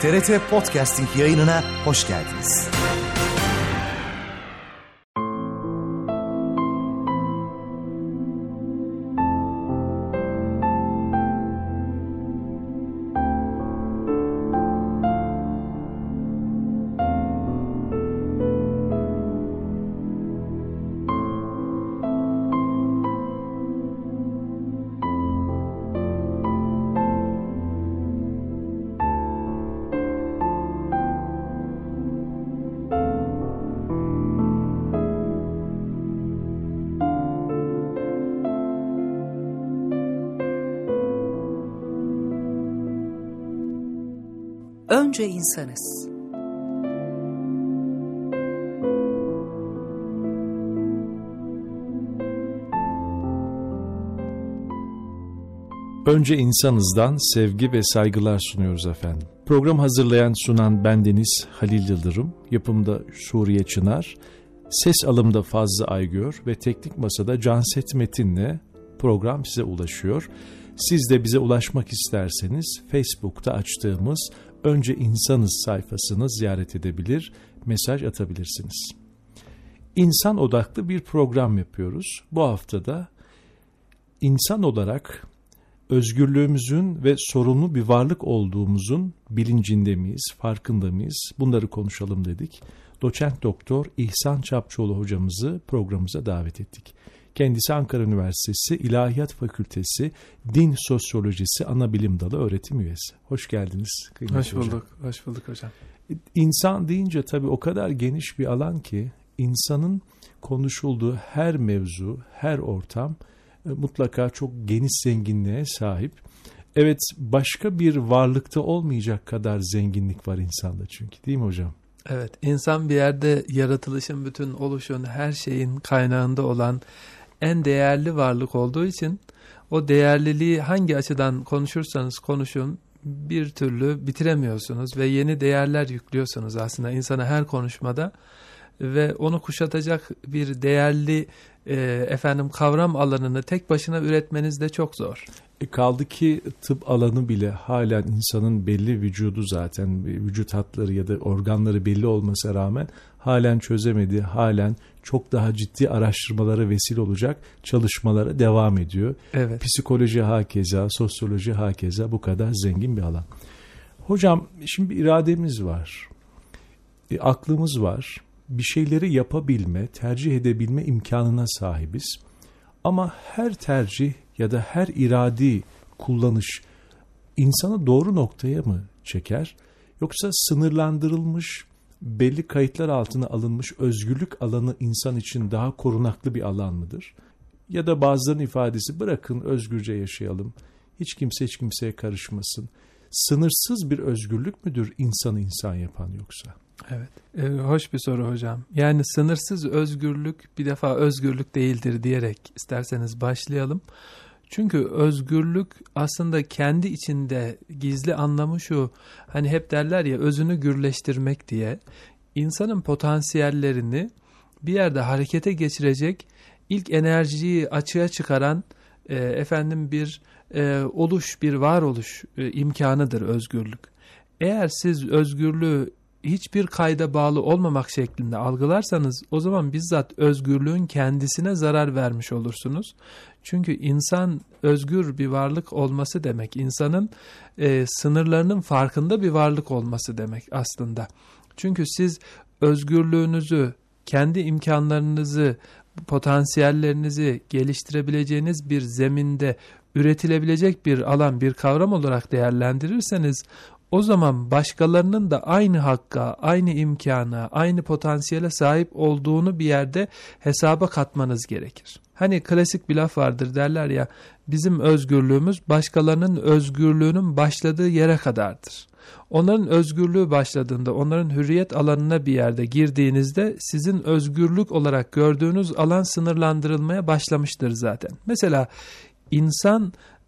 TRT Podcasting yayınına hoş geldiniz. Önce insanız. Önce insanızdan sevgi ve saygılar sunuyoruz efendim. Program hazırlayan sunan bendeniz Halil Yıldırım, yapımda Suriye Çınar, ses alımda Fazlı Aygör ve teknik masada Canset Metin'le program size ulaşıyor. Siz de bize ulaşmak isterseniz Facebook'ta açtığımız Önce İnsanız sayfasını ziyaret edebilir, mesaj atabilirsiniz. İnsan odaklı bir program yapıyoruz. Bu haftada insan olarak özgürlüğümüzün ve sorumlu bir varlık olduğumuzun bilincinde miyiz, farkında mıyız? Bunları konuşalım dedik. Doçent Doktor İhsan Çapçıoğlu hocamızı programımıza davet ettik. Kendisi Ankara Üniversitesi İlahiyat Fakültesi Din Sosyolojisi Anabilim Dalı öğretim üyesi. Hoş geldiniz kıymetli hocam. Hoş bulduk hocam. İnsan deyince tabii o kadar geniş bir alan ki insanın konuşulduğu her mevzu, her ortam mutlaka çok geniş zenginliğe sahip. Evet, başka bir varlıkta olmayacak kadar zenginlik var insanda çünkü, değil mi hocam? Evet, insan bir yerde yaratılışın, bütün oluşun, her şeyin kaynağında olan en değerli varlık olduğu için o değerliliği hangi açıdan konuşursanız konuşun bir türlü bitiremiyorsunuz ve yeni değerler yüklüyorsunuz aslında insana her konuşmada ve onu kuşatacak bir değerli kavram alanını tek başına üretmeniz de çok zor. Kaldı ki tıp alanı bile halen insanın belli vücudu, zaten vücut hatları ya da organları belli olmasına rağmen halen çözemedi, halen çok daha ciddi araştırmalara vesile olacak çalışmalara devam ediyor. Evet. Psikoloji hakeza, sosyoloji hakeza, bu kadar zengin bir alan. Hocam, şimdi bir irademiz var, aklımız var, bir şeyleri yapabilme, tercih edebilme imkanına sahibiz. Ama her tercih ya da her iradi kullanış insanı doğru noktaya mı çeker? Yoksa sınırlandırılmış, belli kayıtlar altına alınmış özgürlük alanı insan için daha korunaklı bir alan mıdır? Ya da bazılarının ifadesi, bırakın özgürce yaşayalım, hiç kimse hiç kimseye karışmasın. Sınırsız bir özgürlük müdür insanı insan yapan yoksa? Evet, hoş bir soru hocam. Yani sınırsız özgürlük bir defa özgürlük değildir diyerek isterseniz başlayalım. Çünkü özgürlük aslında kendi içinde gizli anlamı şu, hani hep derler ya özünü gürleştirmek diye, insanın potansiyellerini bir yerde harekete geçirecek ilk enerjiyi açığa çıkaran bir oluş, bir varoluş imkanıdır özgürlük. Eğer siz özgürlüğü hiçbir kayda bağlı olmamak şeklinde algılarsanız o zaman bizzat özgürlüğün kendisine zarar vermiş olursunuz. Çünkü insan özgür bir varlık olması demek, insanın sınırlarının farkında bir varlık olması demek aslında. Çünkü siz özgürlüğünüzü, kendi imkanlarınızı, potansiyellerinizi geliştirebileceğiniz bir zeminde üretilebilecek bir alan, bir kavram olarak değerlendirirseniz o zaman başkalarının da aynı hakka, aynı imkana, aynı potansiyele sahip olduğunu bir yerde hesaba katmanız gerekir. Hani klasik bir laf vardır, derler ya, bizim özgürlüğümüz başkalarının özgürlüğünün başladığı yere kadardır. Onların özgürlüğü başladığında, onların hürriyet alanına bir yerde girdiğinizde sizin özgürlük olarak gördüğünüz alan sınırlandırılmaya başlamıştır zaten. Mesela insan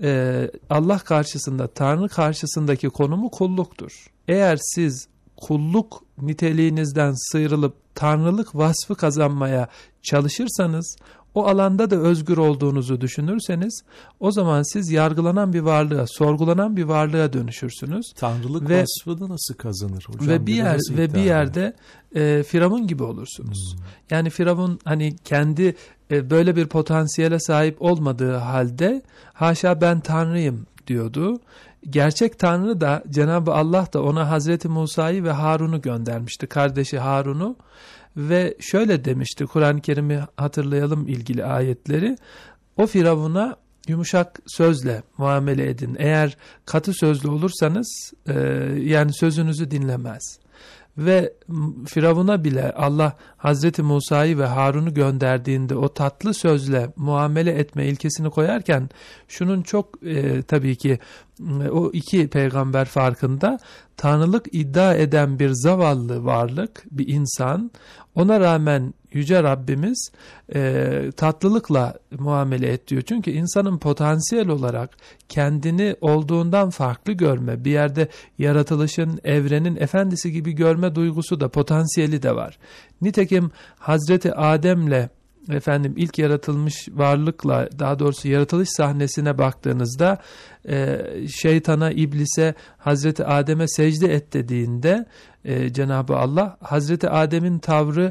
Allah karşısında, Tanrı karşısındaki konumu kulluktur. Eğer siz kulluk niteliğinizden sıyrılıp tanrılık vasfı kazanmaya çalışırsanız, o alanda da özgür olduğunuzu düşünürseniz, o zaman siz yargılanan bir varlığa, sorgulanan bir varlığa dönüşürsünüz. Tanrılık ve, vasfını nasıl kazanır hocam? Ve bir yerde Firavun gibi olursunuz. Yani Firavun hani kendi böyle bir potansiyele sahip olmadığı halde haşa ben Tanrıyım diyordu. Gerçek Tanrı da, Cenab-ı Allah da ona Hazreti Musa'yı ve Harun'u göndermişti. Kardeşi Harun'u. Ve şöyle demişti, Kur'an-ı Kerim'i hatırlayalım, ilgili ayetleri. O Firavun'a yumuşak sözle muamele edin. Eğer katı sözlü olursanız yani sözünüzü dinlemez. Ve Firavun'a bile Allah Hazreti Musa'yı ve Harun'u gönderdiğinde o tatlı sözle muamele etme ilkesini koyarken şunun çok tabii ki o iki peygamber farkında, tanrılık iddia eden bir zavallı varlık, bir insan, ona rağmen Yüce Rabbimiz tatlılıkla muamele et diyor. Çünkü insanın potansiyel olarak kendini olduğundan farklı görme, bir yerde yaratılışın, evrenin efendisi gibi görme duygusu da, potansiyeli de var. Nitekim Hazreti Adem'le ilk yaratılmış varlıkla, daha doğrusu yaratılış sahnesine baktığınızda şeytana, iblise, Hazreti Adem'e secde et dediğinde Cenab-ı Allah, Hazreti Adem'in tavrı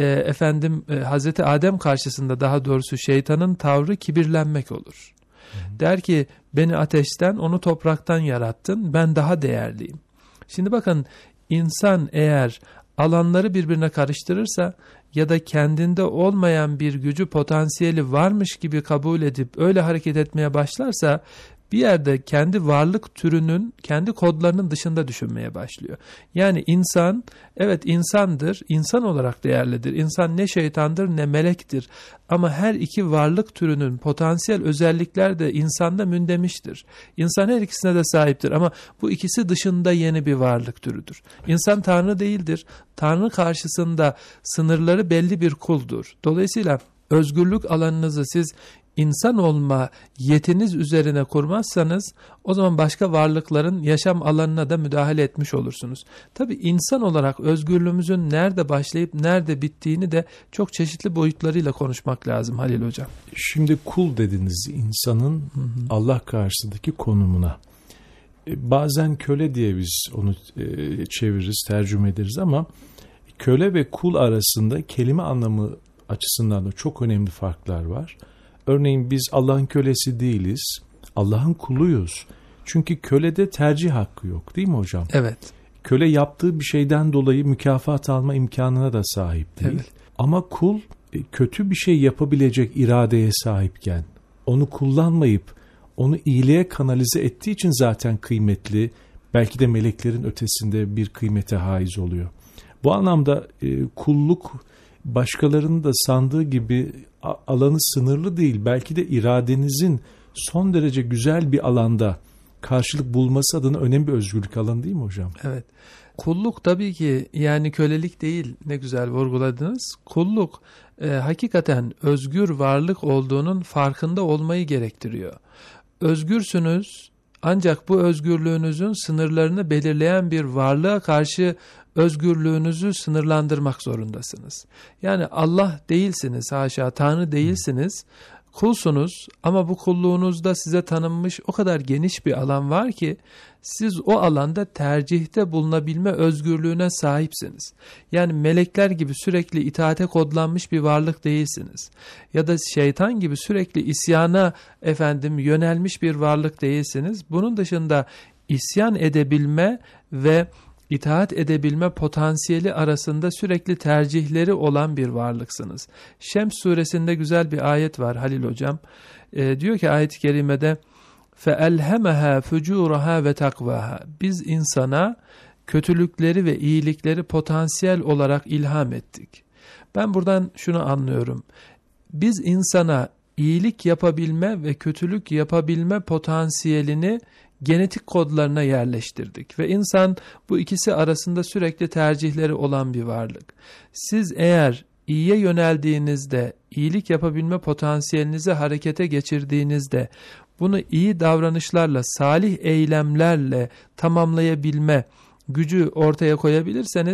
Hazreti Adem karşısında, daha doğrusu şeytanın tavrı kibirlenmek olur. Der ki beni ateşten, onu topraktan yarattın, ben daha değerliyim. Şimdi bakın, insan eğer alanları birbirine karıştırırsa ya da kendinde olmayan bir gücü, potansiyeli varmış gibi kabul edip öyle hareket etmeye başlarsa, bir yerde kendi varlık türünün, kendi kodlarının dışında düşünmeye başlıyor. Yani insan, evet insandır, insan olarak değerlidir. İnsan ne şeytandır ne melektir. Ama her iki varlık türünün potansiyel özellikler de insanda mündemiştir. İnsan her ikisine de sahiptir ama bu ikisi dışında yeni bir varlık türüdür. İnsan Tanrı değildir. Tanrı karşısında sınırları belli bir kuldur. Dolayısıyla özgürlük alanınızı siz İnsan olma yetiniz üzerine kurmazsanız, o zaman başka varlıkların yaşam alanına da müdahale etmiş olursunuz. Tabii insan olarak özgürlüğümüzün nerede başlayıp nerede bittiğini de çok çeşitli boyutlarıyla konuşmak lazım Halil Hocam. Şimdi kul dediniz, insanın Allah karşısındaki konumuna. Bazen köle diye biz onu çeviririz, tercüme ederiz ama köle ve kul arasında kelime anlamı açısından da çok önemli farklar var. Örneğin biz Allah'ın kölesi değiliz, Allah'ın kuluyuz. Çünkü kölede tercih hakkı yok, değil mi hocam? Evet. Köle yaptığı bir şeyden dolayı mükafat alma imkanına da sahip değil. Evet. Ama kul kötü bir şey yapabilecek iradeye sahipken, onu kullanmayıp onu iyiliğe kanalize ettiği için zaten kıymetli, belki de meleklerin ötesinde bir kıymete haiz oluyor. Bu anlamda kulluk başkalarının da sandığı gibi alanı sınırlı değil. Belki de iradenizin son derece güzel bir alanda karşılık bulması adına önemli bir özgürlük alanı, değil mi hocam? Evet. Kulluk tabii ki yani kölelik değil, ne güzel vurguladınız. Kulluk hakikaten özgür varlık olduğunun farkında olmayı gerektiriyor. Özgürsünüz, ancak bu özgürlüğünüzün sınırlarını belirleyen bir varlığa karşı özgürlüğünüzü sınırlandırmak zorundasınız. Yani Allah değilsiniz, haşa, Tanrı değilsiniz, kulsunuz ama bu kulluğunuzda size tanınmış o kadar geniş bir alan var ki siz o alanda tercihte bulunabilme özgürlüğüne sahipsiniz. Yani melekler gibi sürekli itaate kodlanmış bir varlık değilsiniz. Ya da şeytan gibi sürekli isyana yönelmiş bir varlık değilsiniz. Bunun dışında isyan edebilme ve İtaat edebilme potansiyeli arasında sürekli tercihleri olan bir varlıksınız. Şems suresinde güzel bir ayet var Halil Hocam. Diyor ki ayet-i kerimede فَاَلْهَمَهَا فُجُورَهَا وَتَقْوَاهَا. Biz insana kötülükleri ve iyilikleri potansiyel olarak ilham ettik. Ben buradan şunu anlıyorum. Biz insana iyilik yapabilme ve kötülük yapabilme potansiyelini genetik kodlarına yerleştirdik ve insan bu ikisi arasında sürekli tercihleri olan bir varlık. Siz eğer iyiye yöneldiğinizde, iyilik yapabilme potansiyelinizi harekete geçirdiğinizde, bunu iyi davranışlarla, salih eylemlerle tamamlayabilme gücü ortaya koyabilirseniz,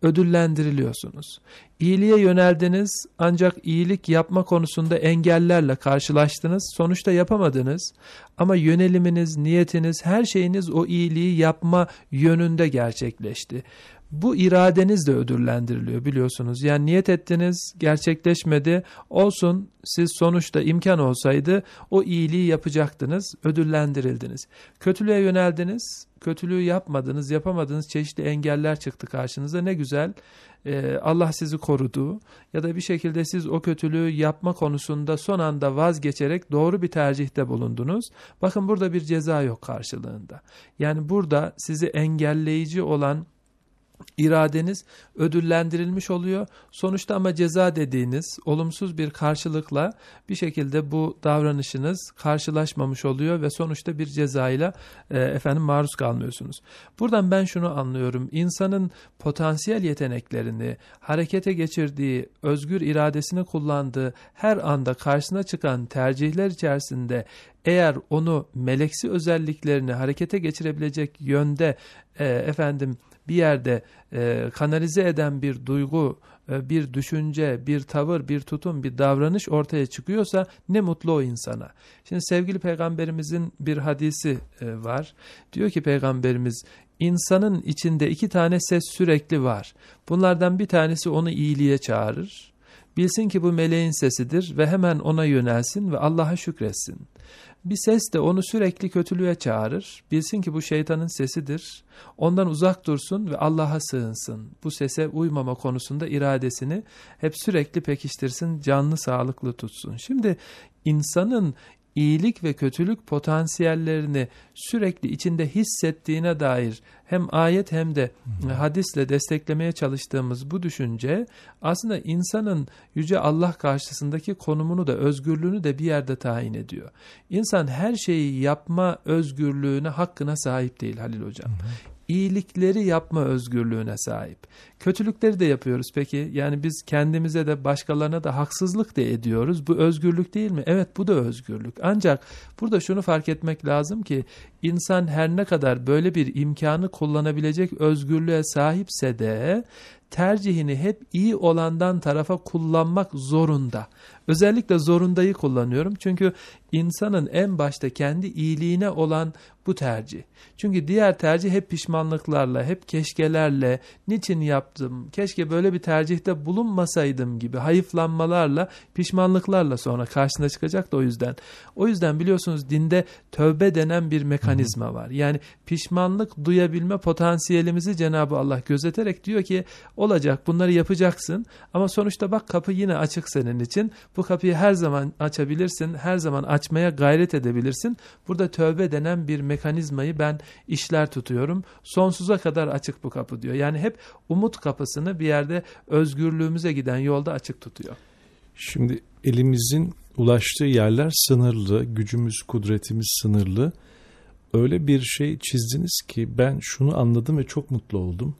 ödüllendiriliyorsunuz. İyiliğe yöneldiniz ancak iyilik yapma konusunda engellerle karşılaştınız. Sonuçta yapamadınız ama yöneliminiz, niyetiniz, her şeyiniz o iyiliği yapma yönünde gerçekleşti. Bu iradeniz de ödüllendiriliyor biliyorsunuz. Yani niyet ettiniz, gerçekleşmedi. Olsun, siz sonuçta imkan olsaydı o iyiliği yapacaktınız, ödüllendirildiniz. Kötülüğe yöneldiniz, kötülüğü yapmadınız, yapamadınız, çeşitli engeller çıktı karşınıza. Ne güzel, Allah sizi korudu. Ya da bir şekilde siz o kötülüğü yapma konusunda son anda vazgeçerek doğru bir tercihte bulundunuz. Bakın burada bir ceza yok karşılığında. Yani burada sizi engelleyici olan iradeniz ödüllendirilmiş oluyor. Sonuçta ama ceza dediğiniz olumsuz bir karşılıkla bir şekilde bu davranışınız karşılaşmamış oluyor ve sonuçta bir cezayla maruz kalmıyorsunuz. Buradan ben şunu anlıyorum. İnsanın potansiyel yeteneklerini, harekete geçirdiği, özgür iradesini kullandığı her anda karşısına çıkan tercihler içerisinde eğer onu meleksi özelliklerini harekete geçirebilecek yönde bir yerde kanalize eden bir duygu, bir düşünce, bir tavır, bir tutum, bir davranış ortaya çıkıyorsa ne mutlu o insana. Şimdi sevgili Peygamberimizin bir hadisi var. Diyor ki Peygamberimiz, insanın içinde 2 tane ses sürekli var. Bunlardan bir tanesi onu iyiliğe çağırır. Bilsin ki bu meleğin sesidir ve hemen ona yönelsin ve Allah'a şükretsin. Bir ses de onu sürekli kötülüğe çağırır. Bilsin ki bu şeytanın sesidir. Ondan uzak dursun ve Allah'a sığınsın. Bu sese uymama konusunda iradesini hep sürekli pekiştirsin, canlı sağlıklı tutsun. Şimdi insanın iyilik ve kötülük potansiyellerini sürekli içinde hissettiğine dair hem ayet hem de hadisle desteklemeye çalıştığımız bu düşünce aslında insanın Yüce Allah karşısındaki konumunu da özgürlüğünü de bir yerde tayin ediyor. İnsan her şeyi yapma özgürlüğüne, hakkına sahip değil Halil Hocam. İyilikleri yapma özgürlüğüne sahip. Kötülükleri de yapıyoruz peki. Yani biz kendimize de başkalarına da haksızlık da ediyoruz. Bu özgürlük değil mi? Evet, bu da özgürlük. Ancak burada şunu fark etmek lazım ki insan her ne kadar böyle bir imkanı kullanabilecek özgürlüğe sahipse de tercihini hep iyi olandan tarafa kullanmak zorunda. Özellikle zorundayı kullanıyorum. Çünkü insanın en başta kendi iyiliğine olan bu tercih. Çünkü diğer tercih hep pişmanlıklarla, hep keşkelerle, niçin yaptım, keşke böyle bir tercihte bulunmasaydım gibi hayıflanmalarla, pişmanlıklarla sonra karşısına çıkacak da o yüzden. O yüzden biliyorsunuz dinde tövbe denen bir mekanizma var. Yani pişmanlık duyabilme potansiyelimizi Cenab-ı Allah gözeterek diyor ki olacak, bunları yapacaksın ama sonuçta bak kapı yine açık senin için. Bu kapıyı her zaman açabilirsin, her zaman açmaya gayret edebilirsin. Burada tövbe denen bir mekanizmayı ben işler tutuyorum. Sonsuza kadar açık bu kapı diyor. Yani hep umut kapısını bir yerde özgürlüğümüze giden yolda açık tutuyor. Şimdi elimizin ulaştığı yerler sınırlı, gücümüz, kudretimiz sınırlı. Öyle bir şey çizdiniz ki ben şunu anladım ve çok mutlu oldum.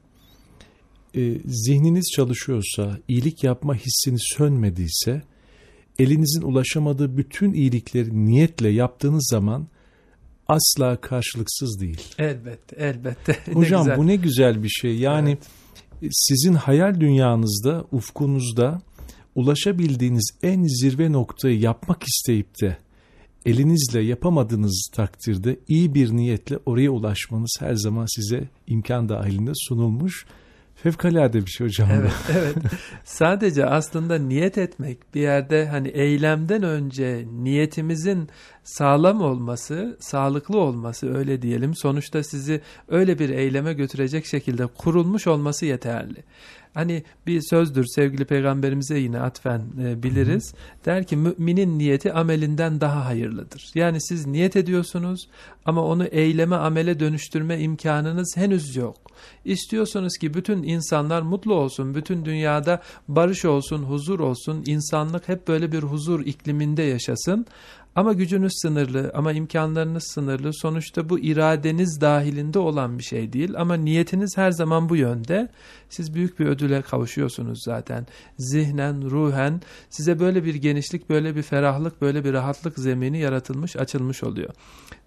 Zihniniz çalışıyorsa, iyilik yapma hissiniz sönmediyse, elinizin ulaşamadığı bütün iyilikleri niyetle yaptığınız zaman asla karşılıksız değil. Elbette, elbette. Hocam bu ne güzel bir şey. Yani sizin hayal dünyanızda, ufkunuzda ulaşabildiğiniz en zirve noktayı yapmak isteyip de elinizle yapamadığınız takdirde iyi bir niyetle oraya ulaşmanız her zaman size imkan dahilinde sunulmuş. Fevkalade bir şey hocam. Evet, evet. Sadece aslında niyet etmek bir yerde hani eylemden önce niyetimizin sağlam olması, sağlıklı olması öyle diyelim. Sonuçta sizi öyle bir eyleme götürecek şekilde kurulmuş olması yeterli. Hani bir sözdür sevgili peygamberimize yine atfen biliriz. Der ki müminin niyeti amelinden daha hayırlıdır. Yani siz niyet ediyorsunuz ama onu eyleme, amele dönüştürme imkanınız henüz yok. İstiyorsunuz ki bütün insanlar mutlu olsun, bütün dünyada barış olsun, huzur olsun, insanlık hep böyle bir huzur ikliminde yaşasın. Ama gücünüz sınırlı, ama imkanlarınız sınırlı. Sonuçta bu iradeniz dahilinde olan bir şey değil. Ama niyetiniz her zaman bu yönde. Siz büyük bir ödüle kavuşuyorsunuz zaten. Zihnen, ruhen size böyle bir genişlik, böyle bir ferahlık, böyle bir rahatlık zemini yaratılmış, açılmış oluyor.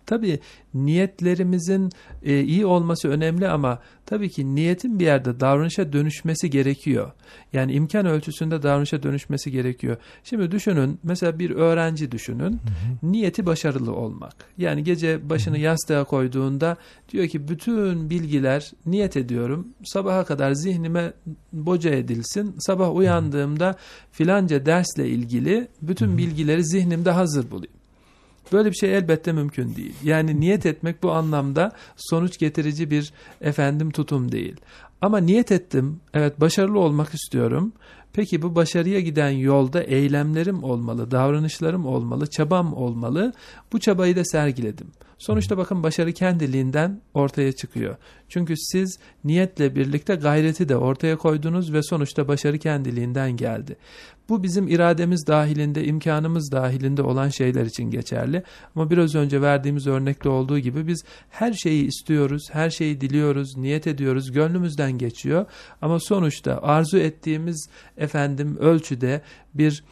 Tabii niyetlerimizin iyi olması önemli ama tabii ki niyetin bir yerde davranışa dönüşmesi gerekiyor. Yani imkan ölçüsünde davranışa dönüşmesi gerekiyor. Şimdi düşünün, mesela bir öğrenci düşünün. Niyeti başarılı olmak. Yani gece başını yastığa koyduğunda diyor ki bütün bilgiler, niyet ediyorum, sabaha kadar zihnime boca edilsin. Sabah uyandığımda filanca dersle ilgili bütün bilgileri zihnimde hazır bulayım. Böyle bir şey elbette mümkün değil. Yani niyet etmek bu anlamda sonuç getirici bir tutum değil. Ama niyet ettim, evet başarılı olmak istiyorum. Peki bu başarıya giden yolda eylemlerim olmalı, davranışlarım olmalı, çabam olmalı. Bu çabayı da sergiledim. Sonuçta bakın başarı kendiliğinden ortaya çıkıyor. Çünkü siz niyetle birlikte gayreti de ortaya koydunuz ve sonuçta başarı kendiliğinden geldi. Bu bizim irademiz dahilinde, imkanımız dahilinde olan şeyler için geçerli. Ama biraz önce verdiğimiz örnekte olduğu gibi biz her şeyi istiyoruz, her şeyi diliyoruz, niyet ediyoruz, gönlümüzden geçiyor. Ama sonuçta arzu ettiğimiz ölçüde bir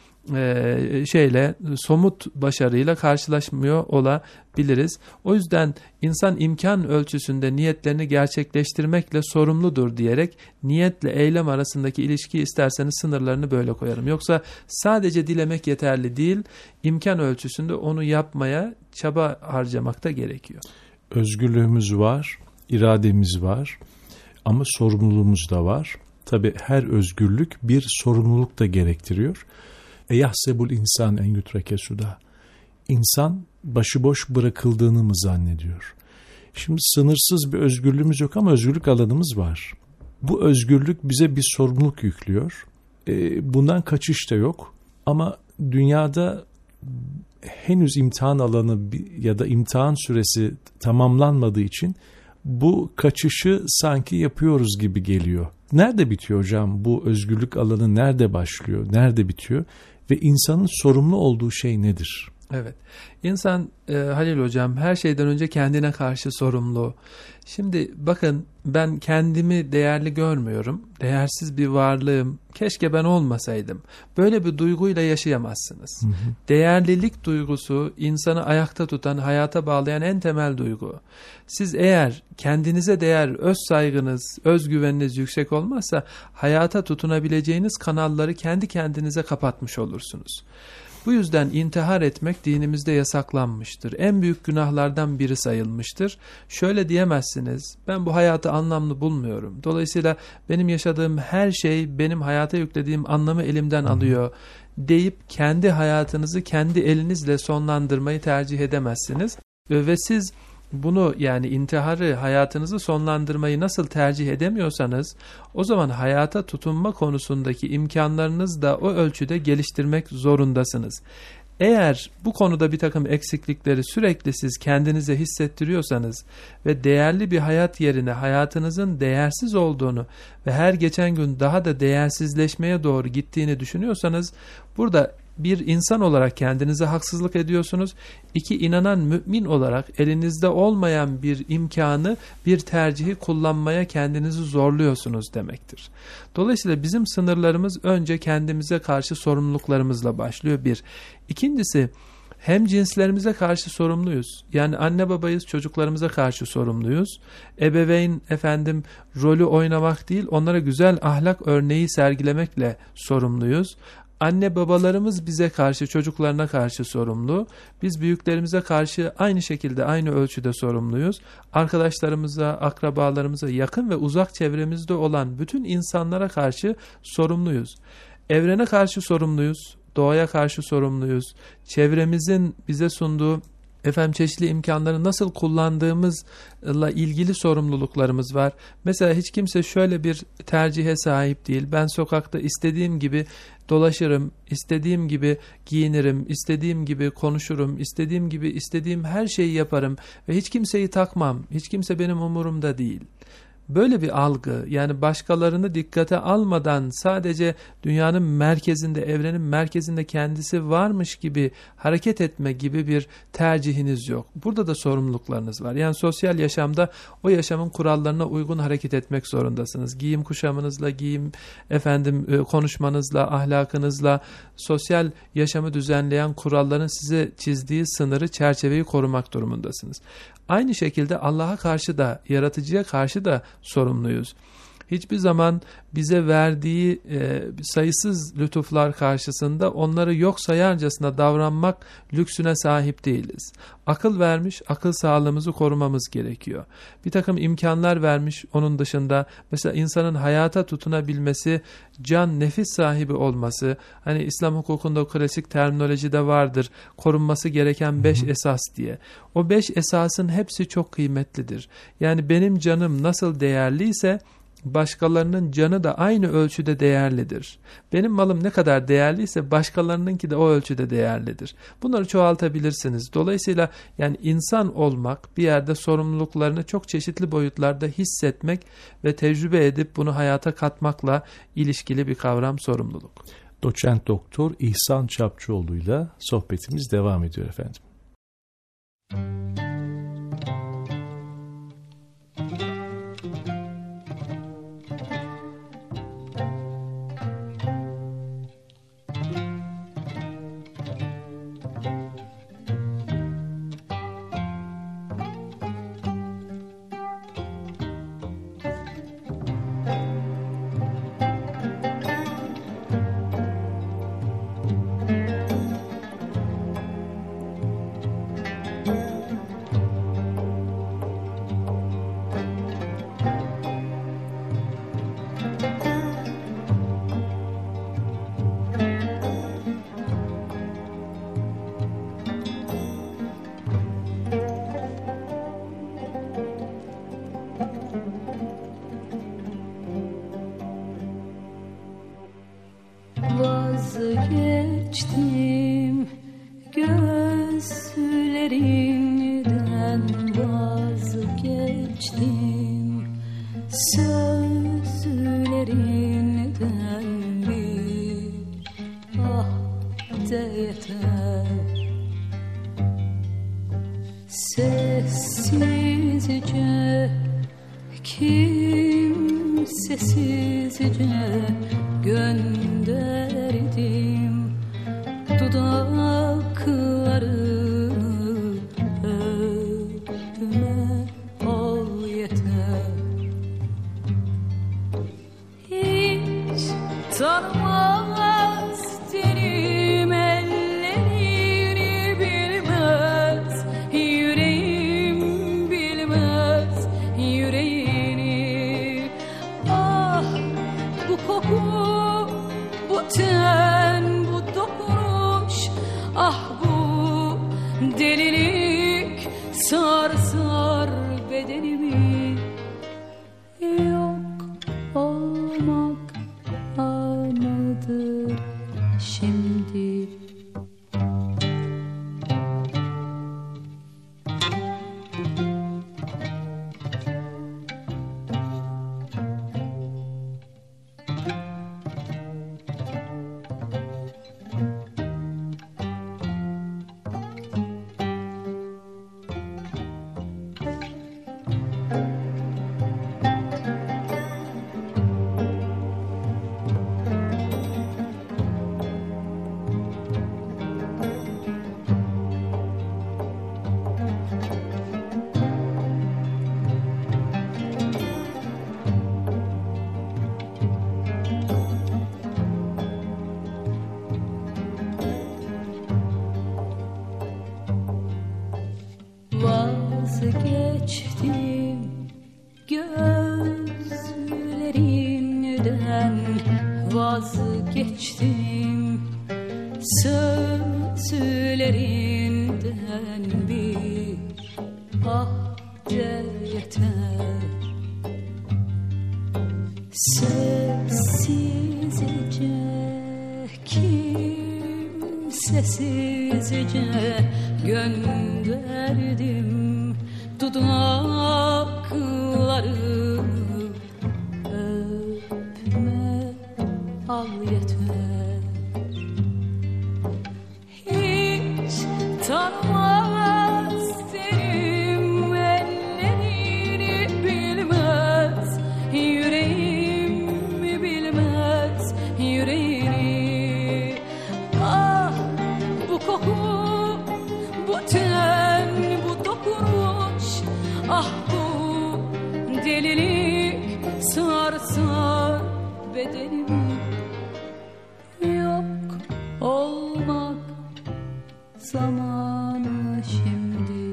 somut başarıyla karşılaşmıyor olabiliriz. O yüzden insan imkan ölçüsünde niyetlerini gerçekleştirmekle sorumludur diyerek niyetle eylem arasındaki ilişkiyi isterseniz sınırlarını böyle koyarım. Yoksa sadece dilemek yeterli değil, imkan ölçüsünde onu yapmaya çaba harcamak da gerekiyor. Özgürlüğümüz var, irademiz var ama sorumluluğumuz da var. Tabii her özgürlük bir sorumluluk da gerektiriyor. Eyahsebul insan en yutreke suda. İnsan başıboş bırakıldığını mı zannediyor? Şimdi sınırsız bir özgürlüğümüz yok ama özgürlük alanımız var. Bu özgürlük bize bir sorumluluk yüklüyor. Bundan kaçış da yok. Ama dünyada henüz imtihan alanı ya da imtihan süresi tamamlanmadığı için bu kaçışı sanki yapıyoruz gibi geliyor. Nerede bitiyor hocam? Bu özgürlük alanı nerede başlıyor? Nerede bitiyor? Ve insanın sorumlu olduğu şey nedir? Evet. İnsan Halil hocam her şeyden önce kendine karşı sorumlu. Şimdi bakın, ben kendimi değerli görmüyorum. Değersiz bir varlığım. Keşke ben olmasaydım. Böyle bir duyguyla yaşayamazsınız. Değerlilik duygusu insanı ayakta tutan, hayata bağlayan en temel duygu. Siz eğer kendinize değer, öz saygınız, özgüveniniz yüksek olmazsa hayata tutunabileceğiniz kanalları kendi kendinize kapatmış olursunuz. Bu yüzden intihar etmek dinimizde yasaklanmıştır. En büyük günahlardan biri sayılmıştır. Şöyle diyemezsiniz, ben bu hayatı anlamlı bulmuyorum. Dolayısıyla benim yaşadığım her şey benim hayata yüklediğim anlamı elimden alıyor deyip kendi hayatınızı kendi elinizle sonlandırmayı tercih edemezsiniz. Ve siz bunu, yani intiharı, hayatınızı sonlandırmayı nasıl tercih edemiyorsanız o zaman hayata tutunma konusundaki imkanlarınızı da o ölçüde geliştirmek zorundasınız. Eğer bu konuda bir takım eksiklikleri sürekli siz kendinize hissettiriyorsanız ve değerli bir hayat yerine hayatınızın değersiz olduğunu ve her geçen gün daha da değersizleşmeye doğru gittiğini düşünüyorsanız burada bir insan olarak kendinize haksızlık ediyorsunuz. İki, inanan mümin olarak elinizde olmayan bir imkanı, bir tercihi kullanmaya kendinizi zorluyorsunuz demektir. Dolayısıyla bizim sınırlarımız önce kendimize karşı sorumluluklarımızla başlıyor bir. İkincisi, hem cinslerimize karşı sorumluyuz. Yani anne babayız, çocuklarımıza karşı sorumluyuz. Ebeveyn rolü oynamak değil, onlara güzel ahlak örneği sergilemekle sorumluyuz. Anne babalarımız bize karşı, çocuklarına karşı sorumlu. Biz büyüklerimize karşı aynı şekilde, aynı ölçüde sorumluyuz. Arkadaşlarımıza, akrabalarımıza, yakın ve uzak çevremizde olan bütün insanlara karşı sorumluyuz. Evrene karşı sorumluyuz, doğaya karşı sorumluyuz. Çevremizin bize sunduğu çeşitli imkanları nasıl kullandığımızla ilgili sorumluluklarımız var. Mesela hiç kimse şöyle bir tercihe sahip değil. Ben sokakta istediğim gibi dolaşırım, istediğim gibi giyinirim, istediğim gibi konuşurum, istediğim gibi istediğim her şeyi yaparım ve hiç kimseyi takmam, hiç kimse benim umurumda değil. böyle bir algı, yani başkalarını dikkate almadan sadece dünyanın merkezinde, evrenin merkezinde kendisi varmış gibi hareket etme gibi bir tercihiniz yok. Burada da sorumluluklarınız var. Yani sosyal yaşamda o yaşamın kurallarına uygun hareket etmek zorundasınız. Giyim kuşamınızla, konuşmanızla, ahlakınızla, sosyal yaşamı düzenleyen kuralların size çizdiği sınırı, çerçeveyi korumak durumundasınız. Aynı şekilde Allah'a karşı da, yaratıcıya karşı da sorumluyuz. Hiçbir zaman bize verdiği sayısız lütuflar karşısında onları yok sayarcasına davranmak lüksüne sahip değiliz. Akıl vermiş, akıl sağlığımızı korumamız gerekiyor. Bir takım imkanlar vermiş, onun dışında mesela insanın hayata tutunabilmesi, can, nefis sahibi olması, hani İslam hukukunda klasik terminolojide vardır, korunması gereken 5 esas diye. O 5 esasın hepsi çok kıymetlidir. Yani benim canım nasıl değerliyse, başkalarının canı da aynı ölçüde değerlidir. Benim malım ne kadar değerliyse başkalarınınki de o ölçüde değerlidir. Bunları çoğaltabilirsiniz. Dolayısıyla yani insan olmak, bir yerde sorumluluklarını çok çeşitli boyutlarda hissetmek ve tecrübe edip bunu hayata katmakla ilişkili bir kavram sorumluluk. Doçent Doktor İhsan Çapçıoğlu'yla sohbetimiz devam ediyor efendim. Vazgeçtim gözlerinden, vazgeçtim sözlerinden, bir ah de yeter. Sessizce, kimsesizce gönderdim dudaklarını öpme, al yeter. Hiç tanımaz tenim ellerini, bilmez yüreğim, bilmez yüreğini. Ah bu koku, bu ten, bu dokunuş, ah bu delilik sarsar bedenimi. Yok olmak anıdır şimdi. Vazgeçtim gözlerinden, vazgeçtim sözlerinden, bir ah de yeter. Sessizce, kimsesizce gönderdim dudaklarını delilik sarsa bedenimi, yok olmak zamanı şimdi.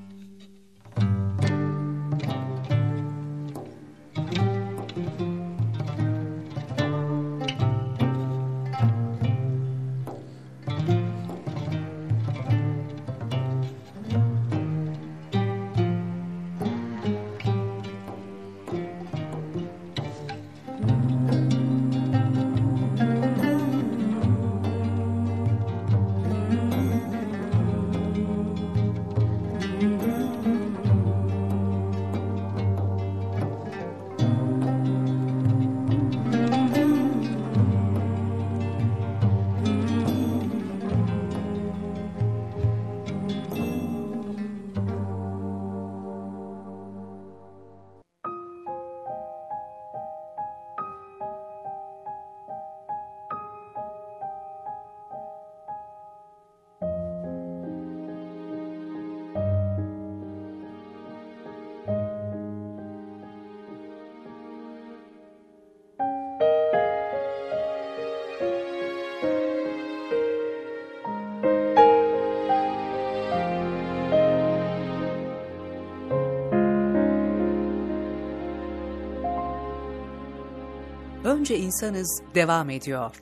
Önce insanız devam ediyor.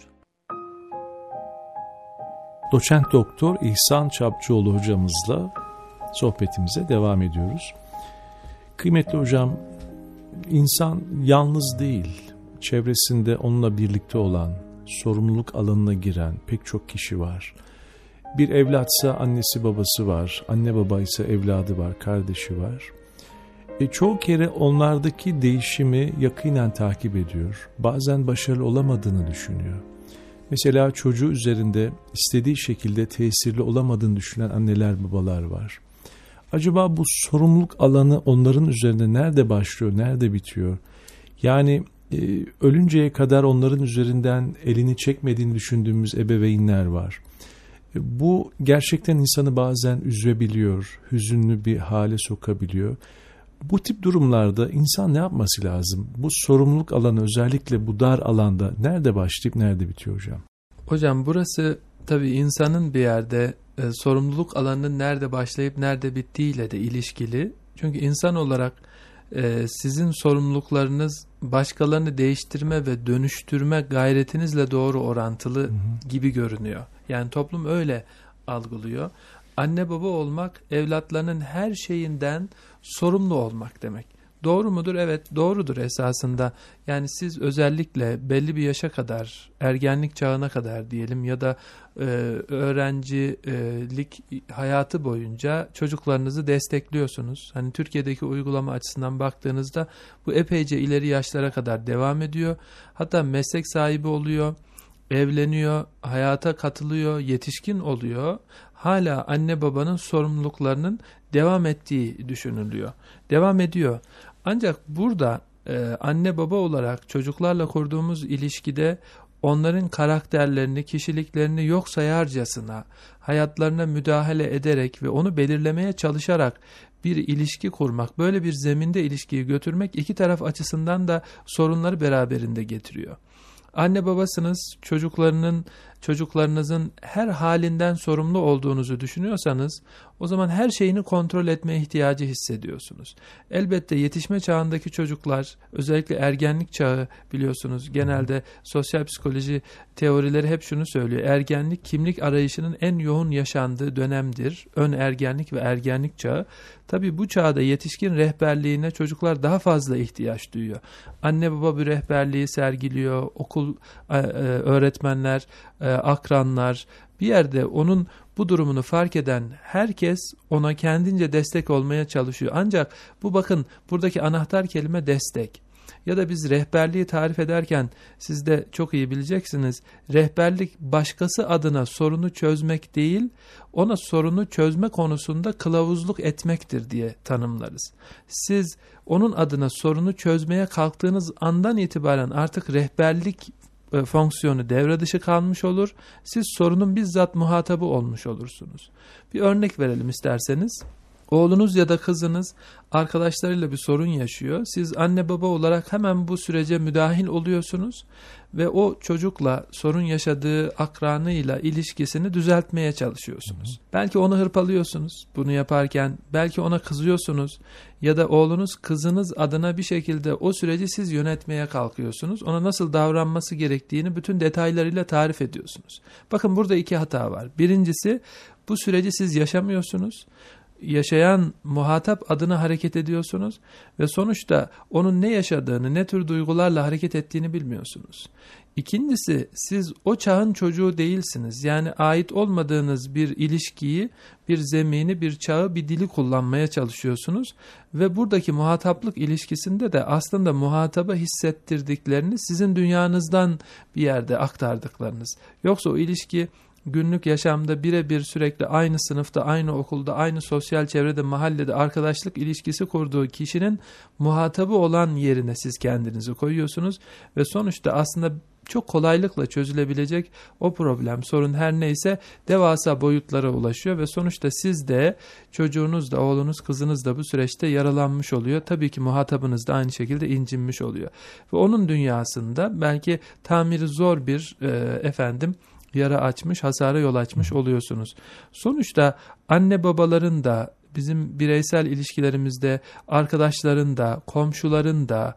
Doçent Doktor İhsan Çapçıoğlu hocamızla sohbetimize devam ediyoruz. Kıymetli hocam, insan yalnız değil, çevresinde onunla birlikte olan, sorumluluk alanına giren pek çok kişi var. Bir evlatsa annesi babası var, anne baba ise evladı var, kardeşi var. Çoğu kere onlardaki değişimi yakinen takip ediyor. Bazen başarılı olamadığını düşünüyor. Mesela çocuğu üzerinde istediği şekilde tesirli olamadığını düşünen anneler babalar var. Acaba bu sorumluluk alanı onların üzerinde nerede başlıyor, nerede bitiyor? Yani ölünceye kadar onların üzerinden elini çekmediğini düşündüğümüz ebeveynler var. Bu gerçekten insanı bazen üzebiliyor, hüzünlü bir hale sokabiliyor. Bu tip durumlarda insan ne yapması lazım? Bu sorumluluk alanı, özellikle bu dar alanda nerede başlayıp nerede bitiyor hocam? Hocam burası tabii insanın bir yerde sorumluluk alanının nerede başlayıp nerede bittiğiyle de ilişkili. Çünkü insan olarak sizin sorumluluklarınız başkalarını değiştirme ve dönüştürme gayretinizle doğru orantılı gibi görünüyor. Yani toplum öyle algılıyor. Anne baba olmak, evlatlarının her şeyinden sorumlu olmak demek. Doğru mudur? Evet, doğrudur esasında. Yani siz özellikle belli bir yaşa kadar, ergenlik çağına kadar diyelim ya da öğrencilik hayatı boyunca çocuklarınızı destekliyorsunuz. Hani Türkiye'deki uygulama açısından baktığınızda bu epeyce ileri yaşlara kadar devam ediyor. Hatta meslek sahibi oluyor, evleniyor, hayata katılıyor, yetişkin oluyor. Hala anne babanın sorumluluklarının devam ettiği düşünülüyor. Devam ediyor. Ancak burada anne baba olarak çocuklarla kurduğumuz ilişkide onların karakterlerini, kişiliklerini yok sayarcasına, hayatlarına müdahale ederek ve onu belirlemeye çalışarak bir ilişki kurmak, böyle bir zeminde ilişkiyi götürmek iki taraf açısından da sorunları beraberinde getiriyor. Anne babasınız, çocuklarınızın her halinden sorumlu olduğunuzu düşünüyorsanız, o zaman her şeyini kontrol etme ihtiyacı hissediyorsunuz. Elbette yetişme çağındaki çocuklar, özellikle ergenlik çağı biliyorsunuz, genelde sosyal psikoloji teorileri hep şunu söylüyor. Ergenlik kimlik arayışının en yoğun yaşandığı dönemdir. Ön ergenlik ve ergenlik çağı. Tabii bu çağda yetişkin rehberliğine çocuklar daha fazla ihtiyaç duyuyor. Anne baba bir rehberliği sergiliyor, okul öğretmenler, akranlar, bir yerde onun bu durumunu fark eden herkes ona kendince destek olmaya çalışıyor. Ancak bu bakın buradaki anahtar kelime destek. Ya da biz rehberliği tarif ederken siz de çok iyi bileceksiniz. Rehberlik başkası adına sorunu çözmek değil, ona sorunu çözme konusunda kılavuzluk etmektir diye tanımlarız. Siz onun adına sorunu çözmeye kalktığınız andan itibaren artık rehberlik fonksiyonu devre dışı kalmış olur. Siz sorunun bizzat muhatabı olmuş olursunuz. Bir örnek verelim isterseniz. Oğlunuz ya da kızınız arkadaşlarıyla bir sorun yaşıyor. Siz anne baba olarak hemen bu sürece müdahil oluyorsunuz ve o çocukla sorun yaşadığı akranıyla ilişkisini düzeltmeye çalışıyorsunuz. Belki onu hırpalıyorsunuz bunu yaparken, belki ona kızıyorsunuz ya da oğlunuz kızınız adına bir şekilde o süreci siz yönetmeye kalkıyorsunuz. Ona nasıl davranması gerektiğini bütün detaylarıyla tarif ediyorsunuz. Bakın burada iki hata var. Birincisi, bu süreci siz yaşamıyorsunuz. Yaşayan muhatap adına hareket ediyorsunuz ve sonuçta onun ne yaşadığını, ne tür duygularla hareket ettiğini bilmiyorsunuz. İkincisi, siz o çağın çocuğu değilsiniz. Yani ait olmadığınız bir ilişkiyi, bir zemini, bir çağı, bir dili kullanmaya çalışıyorsunuz ve buradaki muhataplık ilişkisinde de aslında muhataba hissettirdiklerini sizin dünyanızdan bir yerde aktardıklarınız. Yoksa o ilişki günlük yaşamda birebir sürekli aynı sınıfta, aynı okulda, aynı sosyal çevrede, mahallede arkadaşlık ilişkisi kurduğu kişinin muhatabı olan yerine siz kendinizi koyuyorsunuz ve sonuçta aslında çok kolaylıkla çözülebilecek o problem, sorun her neyse devasa boyutlara ulaşıyor ve sonuçta siz de, çocuğunuz da, oğlunuz, kızınız da bu süreçte yaralanmış oluyor. Tabii ki muhatabınız da aynı şekilde incinmiş oluyor. Ve onun dünyasında belki tamiri zor bir yara açmış, hasara yol açmış oluyorsunuz. Sonuçta anne babaların da, bizim bireysel ilişkilerimizde, arkadaşların da, komşuların da,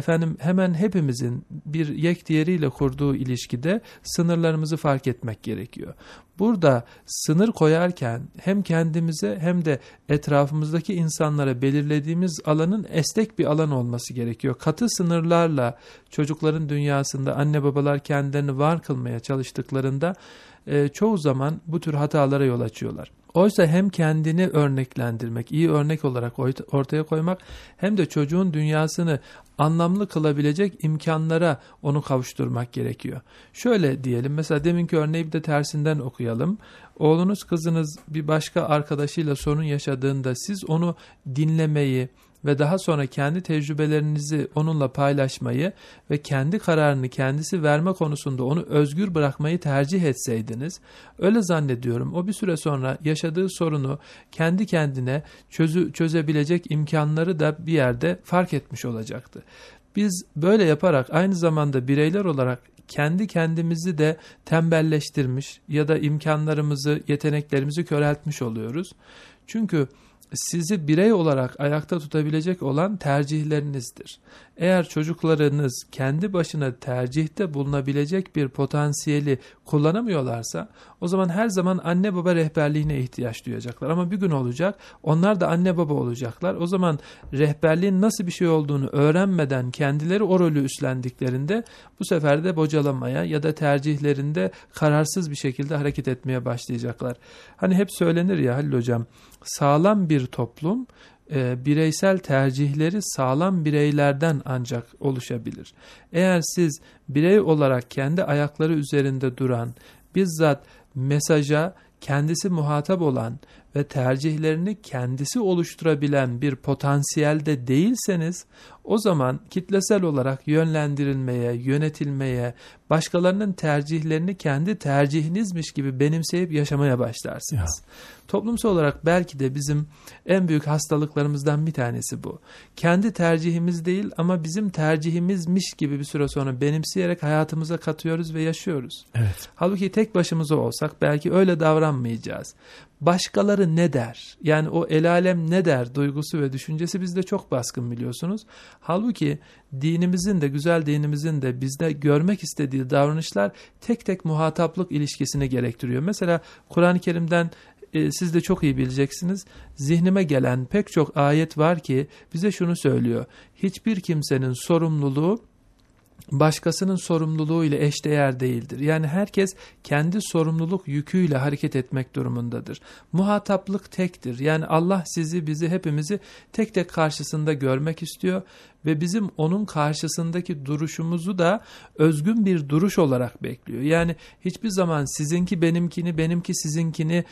hemen hepimizin bir yek diğeriyle kurduğu ilişkide sınırlarımızı fark etmek gerekiyor. Burada sınır koyarken hem kendimize hem de etrafımızdaki insanlara belirlediğimiz alanın esnek bir alan olması gerekiyor. Katı sınırlarla çocukların dünyasında anne babalar kendilerini var kılmaya çalıştıklarında çoğu zaman bu tür hatalara yol açıyorlar. Oysa hem kendini örneklendirmek, iyi örnek olarak ortaya koymak hem de çocuğun dünyasını anlamlı kılabilecek imkanlara onu kavuşturmak gerekiyor. Şöyle diyelim, mesela deminki örneği bir de tersinden okuyalım. Oğlunuz, kızınız bir başka arkadaşıyla sorun yaşadığında siz onu dinlemeyi ve daha sonra kendi tecrübelerinizi onunla paylaşmayı ve kendi kararını kendisi verme konusunda onu özgür bırakmayı tercih etseydiniz, öyle zannediyorum o bir süre sonra yaşadığı sorunu kendi kendine çözebilecek imkanları da bir yerde fark etmiş olacaktı. Biz böyle yaparak aynı zamanda bireyler olarak kendi kendimizi de tembelleştirmiş ya da imkanlarımızı, yeteneklerimizi köreltmiş oluyoruz. Çünkü sizi birey olarak ayakta tutabilecek olan tercihlerinizdir. Eğer çocuklarınız kendi başına tercihte bulunabilecek bir potansiyeli kullanamıyorlarsa, o zaman her zaman anne baba rehberliğine ihtiyaç duyacaklar. Ama bir gün olacak, onlar da anne baba olacaklar. O zaman rehberliğin nasıl bir şey olduğunu öğrenmeden kendileri o rolü üstlendiklerinde bu sefer de bocalamaya ya da tercihlerinde kararsız bir şekilde hareket etmeye başlayacaklar. Hani hep söylenir ya Halil Hocam, sağlam bir toplum bireysel tercihleri sağlam bireylerden ancak oluşabilir. Eğer siz birey olarak kendi ayakları üzerinde duran, bizzat mesaja kendisi muhatap olan ve tercihlerini kendisi oluşturabilen bir potansiyelde değilseniz, o zaman kitlesel olarak yönlendirilmeye, yönetilmeye, başkalarının tercihlerini kendi tercihinizmiş gibi benimseyip yaşamaya başlarsınız. Ya. Toplumsal olarak belki de bizim en büyük hastalıklarımızdan bir tanesi bu. Kendi tercihimiz değil ama bizim tercihimizmiş gibi bir süre sonra benimseyerek hayatımıza katıyoruz ve yaşıyoruz. Evet. Halbuki tek başımıza olsak belki öyle davranmayacağız. Başkaları ne der? Yani o el alem ne der duygusu ve düşüncesi bizde çok baskın, biliyorsunuz. Halbuki dinimizin de, güzel dinimizin de bizde görmek istediği davranışlar tek tek muhataplık ilişkisini gerektiriyor. Mesela Kur'an-ı Kerim'den siz de çok iyi bileceksiniz. Zihnime gelen pek çok ayet var ki bize şunu söylüyor. Hiçbir kimsenin sorumluluğu başkasının sorumluluğu ile eşdeğer değildir. Yani herkes kendi sorumluluk yüküyle hareket etmek durumundadır. Muhataplık tektir. Yani Allah sizi, bizi, hepimizi tek tek karşısında görmek istiyor ve bizim onun karşısındaki duruşumuzu da özgün bir duruş olarak bekliyor. Yani hiçbir zaman sizinki benimkini, benimki sizinkini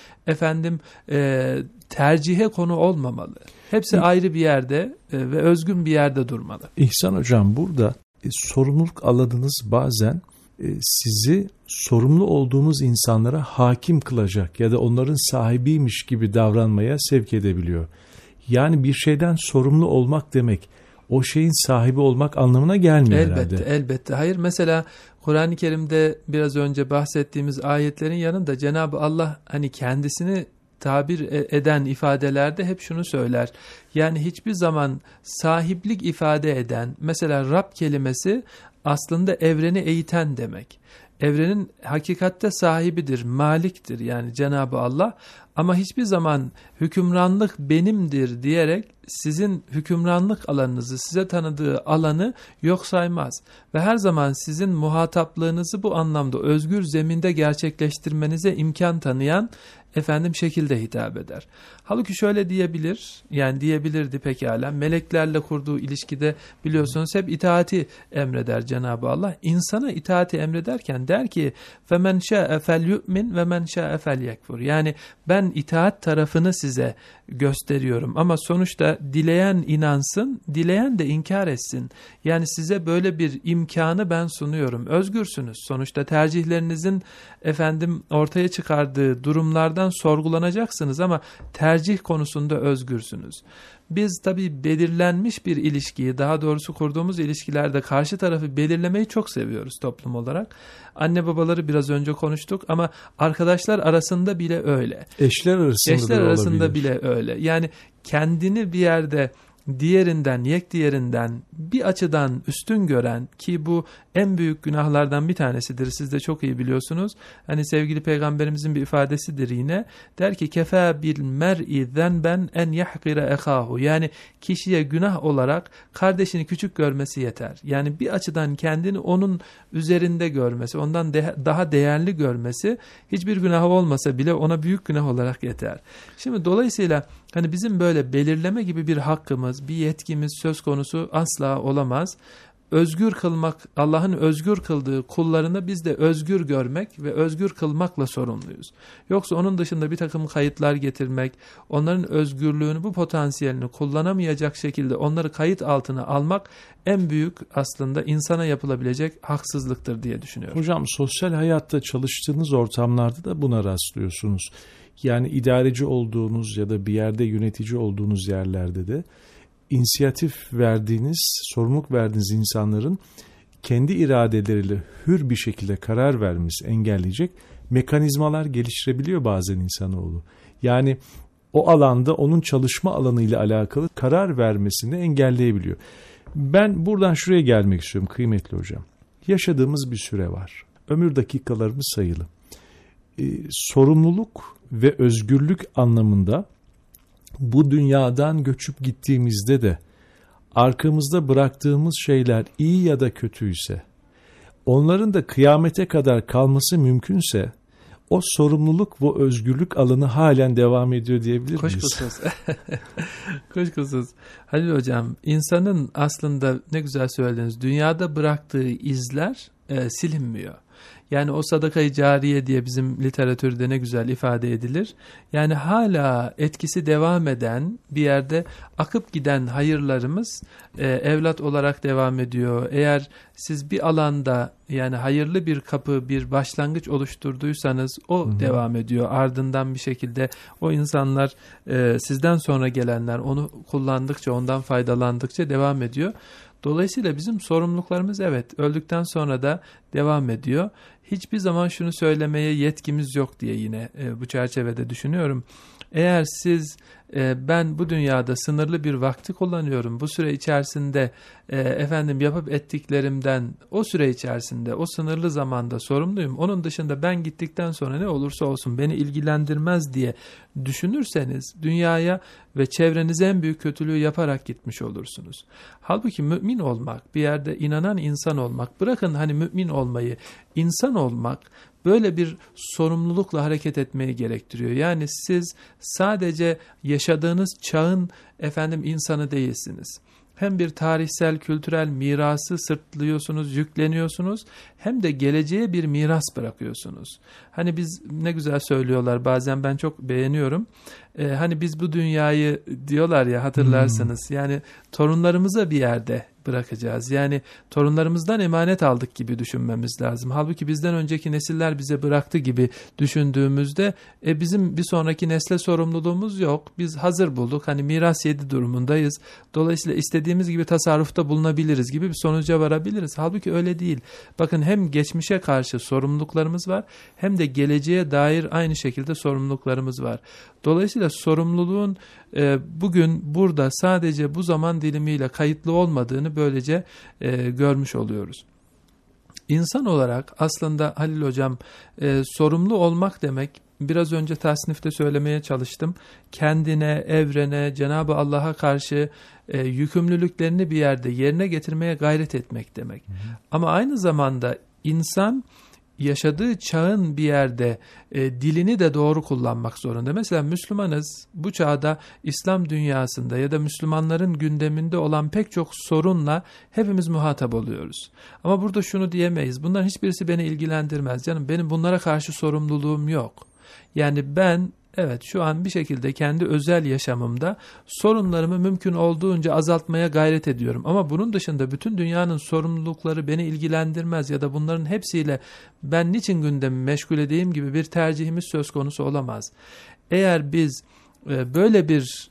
tercihe konu olmamalı. Hepsi ayrı bir yerde ve özgün bir yerde durmalı. İhsan Hocam, burada sorumluluk alanınız bazen sizi sorumlu olduğunuz insanlara hakim kılacak ya da onların sahibiymiş gibi davranmaya sevk edebiliyor. Yani bir şeyden sorumlu olmak demek o şeyin sahibi olmak anlamına gelmiyor herhalde. Elbette. Hayır, mesela Kur'an-ı Kerim'de biraz önce bahsettiğimiz ayetlerin yanında Cenab-ı Allah hani kendisini tabir eden ifadelerde hep şunu söyler. Yani hiçbir zaman sahiplik ifade eden, mesela Rab kelimesi aslında evreni eğiten demek. Evrenin hakikatte sahibidir, maliktir yani Cenab-ı Allah, ama hiçbir zaman hükümranlık benimdir diyerek sizin hükümranlık alanınızı, size tanıdığı alanı yok saymaz. Ve her zaman sizin muhataplığınızı bu anlamda özgür zeminde gerçekleştirmenize imkan tanıyan şekilde hitap eder. Halbuki şöyle diyebilir, yani diyebilirdi pekala, meleklerle kurduğu ilişkide biliyorsunuz hep itaati emreder Cenab-ı Allah. İnsana itaati emrederken der ki فَمَنْ شَاءَ فَلْيُؤْمِنْ وَمَنْ شَاءَ فَلْيَكْفُرْ. Yani ben itaat tarafını size gösteriyorum ama sonuçta dileyen inansın, dileyen de inkar etsin. Yani size böyle bir imkanı ben sunuyorum. Özgürsünüz. Sonuçta tercihlerinizin ortaya çıkardığı durumlardan sorgulanacaksınız ama tercih konusunda özgürsünüz. Biz tabii belirlenmiş bir ilişkiyi, daha doğrusu kurduğumuz ilişkilerde karşı tarafı belirlemeyi çok seviyoruz toplum olarak. Anne babaları biraz önce konuştuk ama arkadaşlar arasında bile öyle. Eşler arasında bile öyle. Yani kendini bir yerde diğerinden, diğerinden bir açıdan üstün gören, ki bu en büyük günahlardan bir tanesidir. Siz de çok iyi biliyorsunuz. Hani sevgili peygamberimizin bir ifadesidir yine. Der ki kefa bil mer'i zenben en yahqira ehahu. Yani kişiye günah olarak kardeşini küçük görmesi yeter. Yani bir açıdan kendini onun üzerinde görmesi, ondan daha değerli görmesi hiçbir günah olmasa bile ona büyük günah olarak yeter. Şimdi dolayısıyla hani bizim böyle belirleme gibi bir hakkımız, bir yetkimiz söz konusu asla olamaz. Özgür kılmak, Allah'ın özgür kıldığı kullarını biz de özgür görmek ve özgür kılmakla sorumluyuz. Yoksa onun dışında bir takım kayıtlar getirmek, onların özgürlüğünü, bu potansiyelini kullanamayacak şekilde onları kayıt altına almak en büyük aslında insana yapılabilecek haksızlıktır diye düşünüyorum. Hocam sosyal hayatta çalıştığınız ortamlarda da buna rastlıyorsunuz. Yani idareci olduğunuz ya da bir yerde yönetici olduğunuz yerlerde de inisiyatif verdiğiniz, sorumluluk verdiğiniz insanların kendi iradeleriyle hür bir şekilde karar vermesi engelleyecek mekanizmalar geliştirebiliyor bazen insanoğlu. Yani o alanda onun çalışma alanıyla alakalı karar vermesini engelleyebiliyor. Ben buradan şuraya gelmek istiyorum kıymetli hocam. Yaşadığımız bir süre var. Ömür dakikalarımız sayılı. Sorumluluk ve özgürlük anlamında bu dünyadan göçüp gittiğimizde de arkamızda bıraktığımız şeyler iyi ya da kötüyse, onların da kıyamete kadar kalması mümkünse, o sorumluluk ve özgürlük alanı halen devam ediyor diyebilir miyiz? Kuşkusuz. Halil hocam, insanın aslında ne güzel söylediniz, dünyada bıraktığı izler silinmiyor. Yani o sadaka-i cariye diye bizim literatürde ne güzel ifade edilir. Yani hala etkisi devam eden, bir yerde akıp giden hayırlarımız evlat olarak devam ediyor. Eğer siz bir alanda yani hayırlı bir kapı, bir başlangıç oluşturduysanız o devam ediyor. Ardından bir şekilde o insanlar, sizden sonra gelenler onu kullandıkça, ondan faydalandıkça devam ediyor. Dolayısıyla bizim sorumluluklarımız evet öldükten sonra da devam ediyor. Hiçbir zaman şunu söylemeye yetkimiz yok diye yine bu çerçevede düşünüyorum. Eğer siz ben bu dünyada sınırlı bir vakti kullanıyorum. Bu süre içerisinde yapıp ettiklerimden o süre içerisinde o sınırlı zamanda sorumluyum. Onun dışında ben gittikten sonra ne olursa olsun beni ilgilendirmez diye düşünürseniz dünyaya ve çevrenize en büyük kötülüğü yaparak gitmiş olursunuz. Halbuki mümin olmak, bir yerde inanan insan olmak, bırakın hani mümin olmayı, insan olmak böyle bir sorumlulukla hareket etmeyi gerektiriyor. Yani siz sadece yaşadığınız çağın insanı değilsiniz. Hem bir tarihsel, kültürel mirası sırtlıyorsunuz, yükleniyorsunuz, hem de geleceğe bir miras bırakıyorsunuz. Hani biz ne güzel söylüyorlar, bazen ben çok beğeniyorum. Hani biz bu dünyayı diyorlar ya, hatırlarsınız. Yani torunlarımıza bir yerde bırakacağız. Yani torunlarımızdan emanet aldık gibi düşünmemiz lazım. Halbuki bizden önceki nesiller bize bıraktı gibi düşündüğümüzde bizim bir sonraki nesle sorumluluğumuz yok. Biz hazır bulduk. Hani miras yedi durumundayız. Dolayısıyla istediğimiz gibi tasarrufta bulunabiliriz gibi bir sonuca varabiliriz. Halbuki öyle değil. Bakın, hem geçmişe karşı sorumluluklarımız var, hem de geleceğe dair aynı şekilde sorumluluklarımız var. Dolayısıyla sorumluluğun bugün burada sadece bu zaman dilimiyle kayıtlı olmadığını böylece görmüş oluyoruz. İnsan olarak aslında Halil Hocam, sorumlu olmak demek, biraz önce tasnifte söylemeye çalıştım, kendine, evrene, Cenab-ı Allah'a karşı yükümlülüklerini bir yerde yerine getirmeye gayret etmek demek. Ama aynı zamanda insan yaşadığı çağın bir yerde dilini de doğru kullanmak zorunda. Mesela Müslümanız, bu çağda İslam dünyasında ya da Müslümanların gündeminde olan pek çok sorunla hepimiz muhatap oluyoruz. Ama burada şunu diyemeyiz: bunların hiçbirisi beni ilgilendirmez canım, benim bunlara karşı sorumluluğum yok. Yani ben evet, şu an bir şekilde kendi özel yaşamımda sorunlarımı mümkün olduğunca azaltmaya gayret ediyorum. Ama bunun dışında bütün dünyanın sorumlulukları beni ilgilendirmez ya da bunların hepsiyle ben niçin gündemi meşgul edeyim gibi bir tercihimiz söz konusu olamaz. Eğer biz böyle bir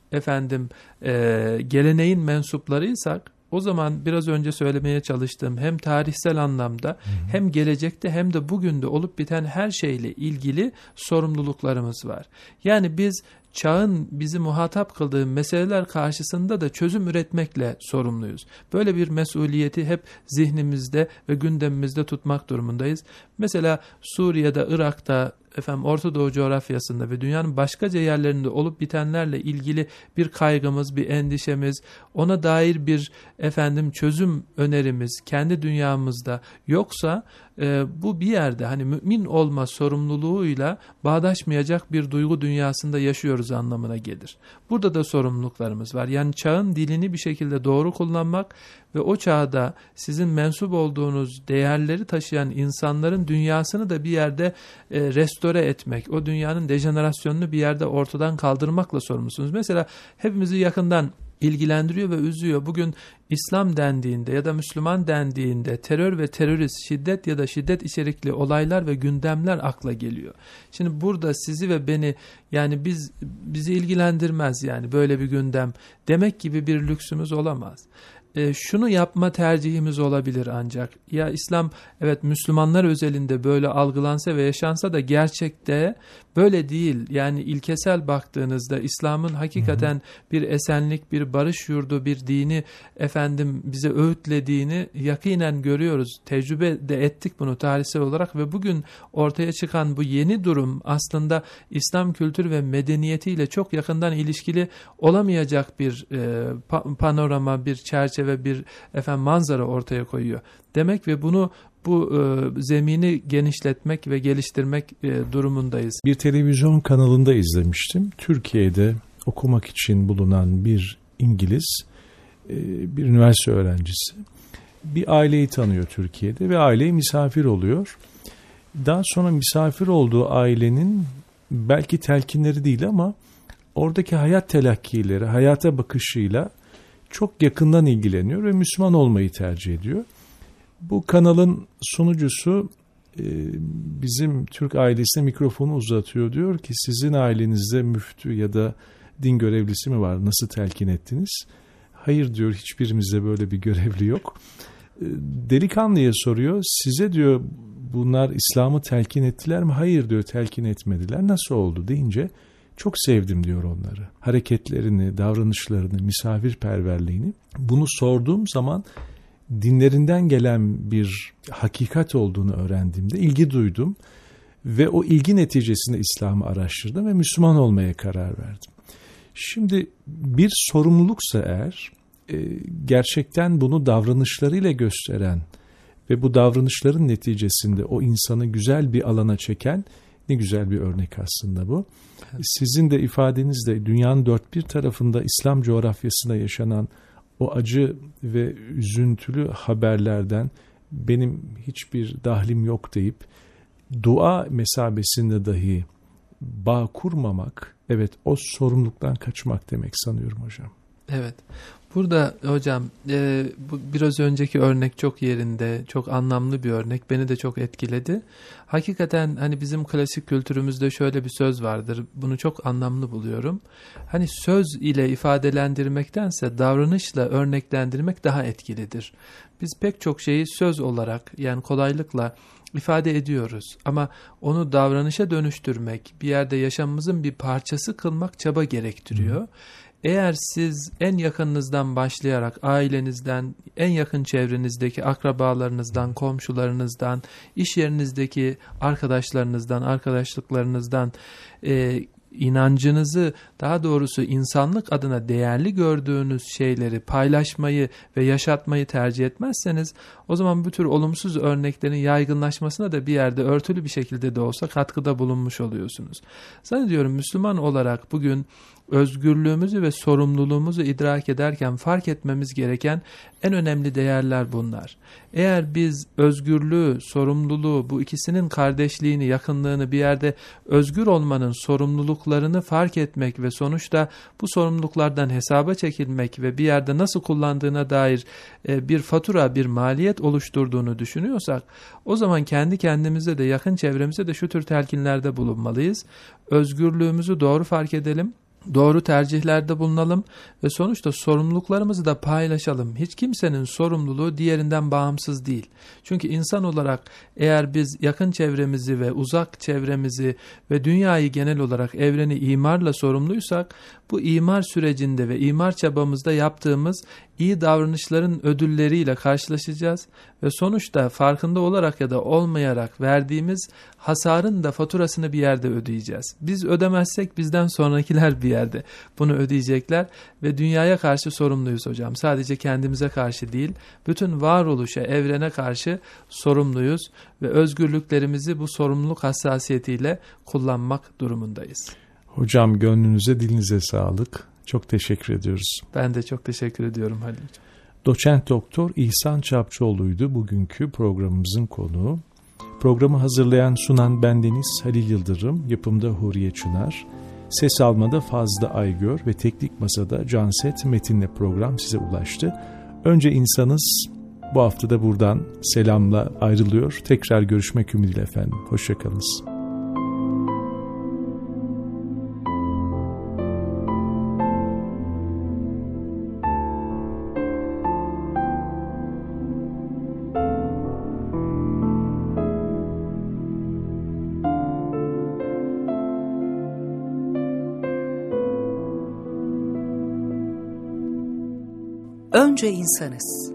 geleneğin mensuplarıysak, o zaman biraz önce söylemeye çalıştığım hem tarihsel anlamda hem gelecekte hem de bugün de olup biten her şeyle ilgili sorumluluklarımız var. Yani biz çağın bizi muhatap kıldığı meseleler karşısında da çözüm üretmekle sorumluyuz. Böyle bir mesuliyeti hep zihnimizde ve gündemimizde tutmak durumundayız. Mesela Suriye'de, Irak'ta, Orta Doğu coğrafyasında ve dünyanın başkaca yerlerinde olup bitenlerle ilgili bir kaygımız, bir endişemiz, ona dair bir çözüm önerimiz kendi dünyamızda yoksa bu bir yerde hani mümin olma sorumluluğuyla bağdaşmayacak bir duygu dünyasında yaşıyoruz anlamına gelir. Burada da sorumluluklarımız var. Yani çağın dilini bir şekilde doğru kullanmak ve o çağda sizin mensup olduğunuz değerleri taşıyan insanların dünyasını da bir yerde restore etmek, o dünyanın dejenerasyonunu bir yerde ortadan kaldırmakla sorumlusunuz. Mesela hepimizi yakından ilgilendiriyor ve üzüyor. Bugün İslam dendiğinde ya da Müslüman dendiğinde terör ve terörist, şiddet ya da şiddet içerikli olaylar ve gündemler akla geliyor. Şimdi burada sizi ve beni, yani bizi ilgilendirmez yani böyle bir gündem demek gibi bir lüksümüz olamaz. Şunu yapma tercihimiz olabilir ancak. Ya İslam evet Müslümanlar özelinde böyle algılansa ve yaşansa da gerçekte böyle değil. Yani ilkesel baktığınızda İslam'ın hakikaten bir esenlik, bir barış yurdu, bir dini bize öğütlediğini yakinen görüyoruz. Tecrübe de ettik bunu tarihsel olarak ve bugün ortaya çıkan bu yeni durum aslında İslam kültürü ve medeniyetiyle çok yakından ilişkili olamayacak bir panorama, bir çerçeve, bir manzara ortaya koyuyor. Demek ve bu zemini genişletmek ve geliştirmek durumundayız. Bir televizyon kanalında izlemiştim. Türkiye'de okumak için bulunan bir İngiliz, bir üniversite öğrencisi bir aileyi tanıyor Türkiye'de ve aileye misafir oluyor. Daha sonra misafir olduğu ailenin belki telkinleri değil ama oradaki hayat telakkileri, hayata bakışıyla çok yakından ilgileniyor ve Müslüman olmayı tercih ediyor. Bu kanalın sunucusu bizim Türk ailesine mikrofonu uzatıyor. Diyor ki sizin ailenizde müftü ya da din görevlisi mi var? Nasıl telkin ettiniz? Hayır diyor, hiçbirimizde böyle bir görevli yok. Delikanlıya soruyor, size diyor bunlar İslam'ı telkin ettiler mi? Hayır diyor, telkin etmediler. Nasıl oldu deyince çok sevdim diyor onları. Hareketlerini, davranışlarını, misafirperverliğini. Bunu sorduğum zaman dinlerinden gelen bir hakikat olduğunu öğrendiğimde ilgi duydum. Ve o ilgi neticesinde İslam'ı araştırdım ve Müslüman olmaya karar verdim. Şimdi bir sorumluluksa eğer gerçekten bunu davranışlarıyla gösteren ve bu davranışların neticesinde o insanı güzel bir alana çeken ne güzel bir örnek aslında bu. Sizin de ifadenizde dünyanın dört bir tarafında İslam coğrafyasında yaşanan o acı ve üzüntülü haberlerden benim hiçbir dahlim yok deyip dua mesabesinde dahi bağ kurmamak Evet, o sorumluluktan kaçmak demek sanıyorum hocam. Evet. Burada hocam bu biraz önceki örnek çok yerinde, çok anlamlı bir örnek. Beni de çok etkiledi. Hakikaten hani bizim klasik kültürümüzde şöyle bir söz vardır. Bunu çok anlamlı buluyorum. Hani söz ile ifadelendirmektense davranışla örneklendirmek daha etkilidir. Biz pek çok şeyi söz olarak, yani kolaylıkla ifade ediyoruz. Ama onu davranışa dönüştürmek, bir yerde yaşamımızın bir parçası kılmak çaba gerektiriyor. Eğer siz en yakınınızdan başlayarak ailenizden, en yakın çevrenizdeki akrabalarınızdan, komşularınızdan, iş yerinizdeki arkadaşlarınızdan, arkadaşlıklarınızdan inancınızı, daha doğrusu insanlık adına değerli gördüğünüz şeyleri paylaşmayı ve yaşatmayı tercih etmezseniz, o zaman bu tür olumsuz örneklerin yaygınlaşmasına da bir yerde örtülü bir şekilde de olsa katkıda bulunmuş oluyorsunuz. Zannediyorum Müslüman olarak bugün özgürlüğümüzü ve sorumluluğumuzu idrak ederken fark etmemiz gereken en önemli değerler bunlar. Eğer biz özgürlüğü, sorumluluğu, bu ikisinin kardeşliğini, yakınlığını, bir yerde özgür olmanın sorumluluklarını fark etmek ve sonuçta bu sorumluluklardan hesaba çekilmek ve bir yerde nasıl kullandığına dair bir fatura, bir maliyet oluşturduğunu düşünüyorsak, o zaman kendi kendimize de, yakın çevremize de şu tür telkinlerde bulunmalıyız. Özgürlüğümüzü doğru fark edelim. Doğru tercihlerde bulunalım ve sonuçta sorumluluklarımızı da paylaşalım. Hiç kimsenin sorumluluğu diğerinden bağımsız değil. Çünkü insan olarak eğer biz yakın çevremizi ve uzak çevremizi ve dünyayı genel olarak, evreni imarla sorumluysak, bu imar sürecinde ve imar çabamızda yaptığımız iyi davranışların ödülleriyle karşılaşacağız ve sonuçta farkında olarak ya da olmayarak verdiğimiz hasarın da faturasını bir yerde ödeyeceğiz. Biz ödemezsek bizden sonrakiler bir yerde bunu ödeyecekler ve dünyaya karşı sorumluyuz hocam. Sadece kendimize karşı değil, bütün varoluşa, evrene karşı sorumluyuz ve özgürlüklerimizi bu sorumluluk hassasiyetiyle kullanmak durumundayız. Hocam, gönlünüze, dilinize sağlık. Çok teşekkür ediyoruz. Ben de çok teşekkür ediyorum Halil Hocam. Doçent Doktor İhsan Çapçıoğlu'ydu bugünkü programımızın konuğu. Programı hazırlayan, sunan bendeniz Halil Yıldırım, yapımda Huriye Çınar, ses almada Fazlı Aygör ve teknik masada Canset Metin'le program size ulaştı. Önce insanız, bu hafta da buradan selamla ayrılıyor. Tekrar görüşmek ümidiyle efendim. Hoşçakalınız. Önce insanız.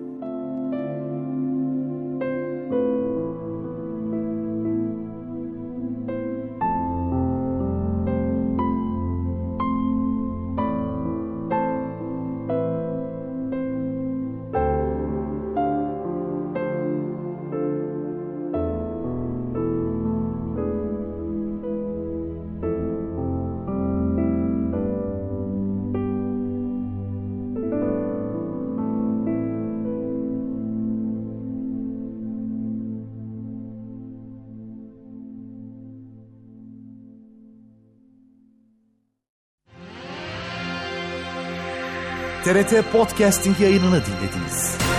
TRT Podcasting yayınını dinlediniz.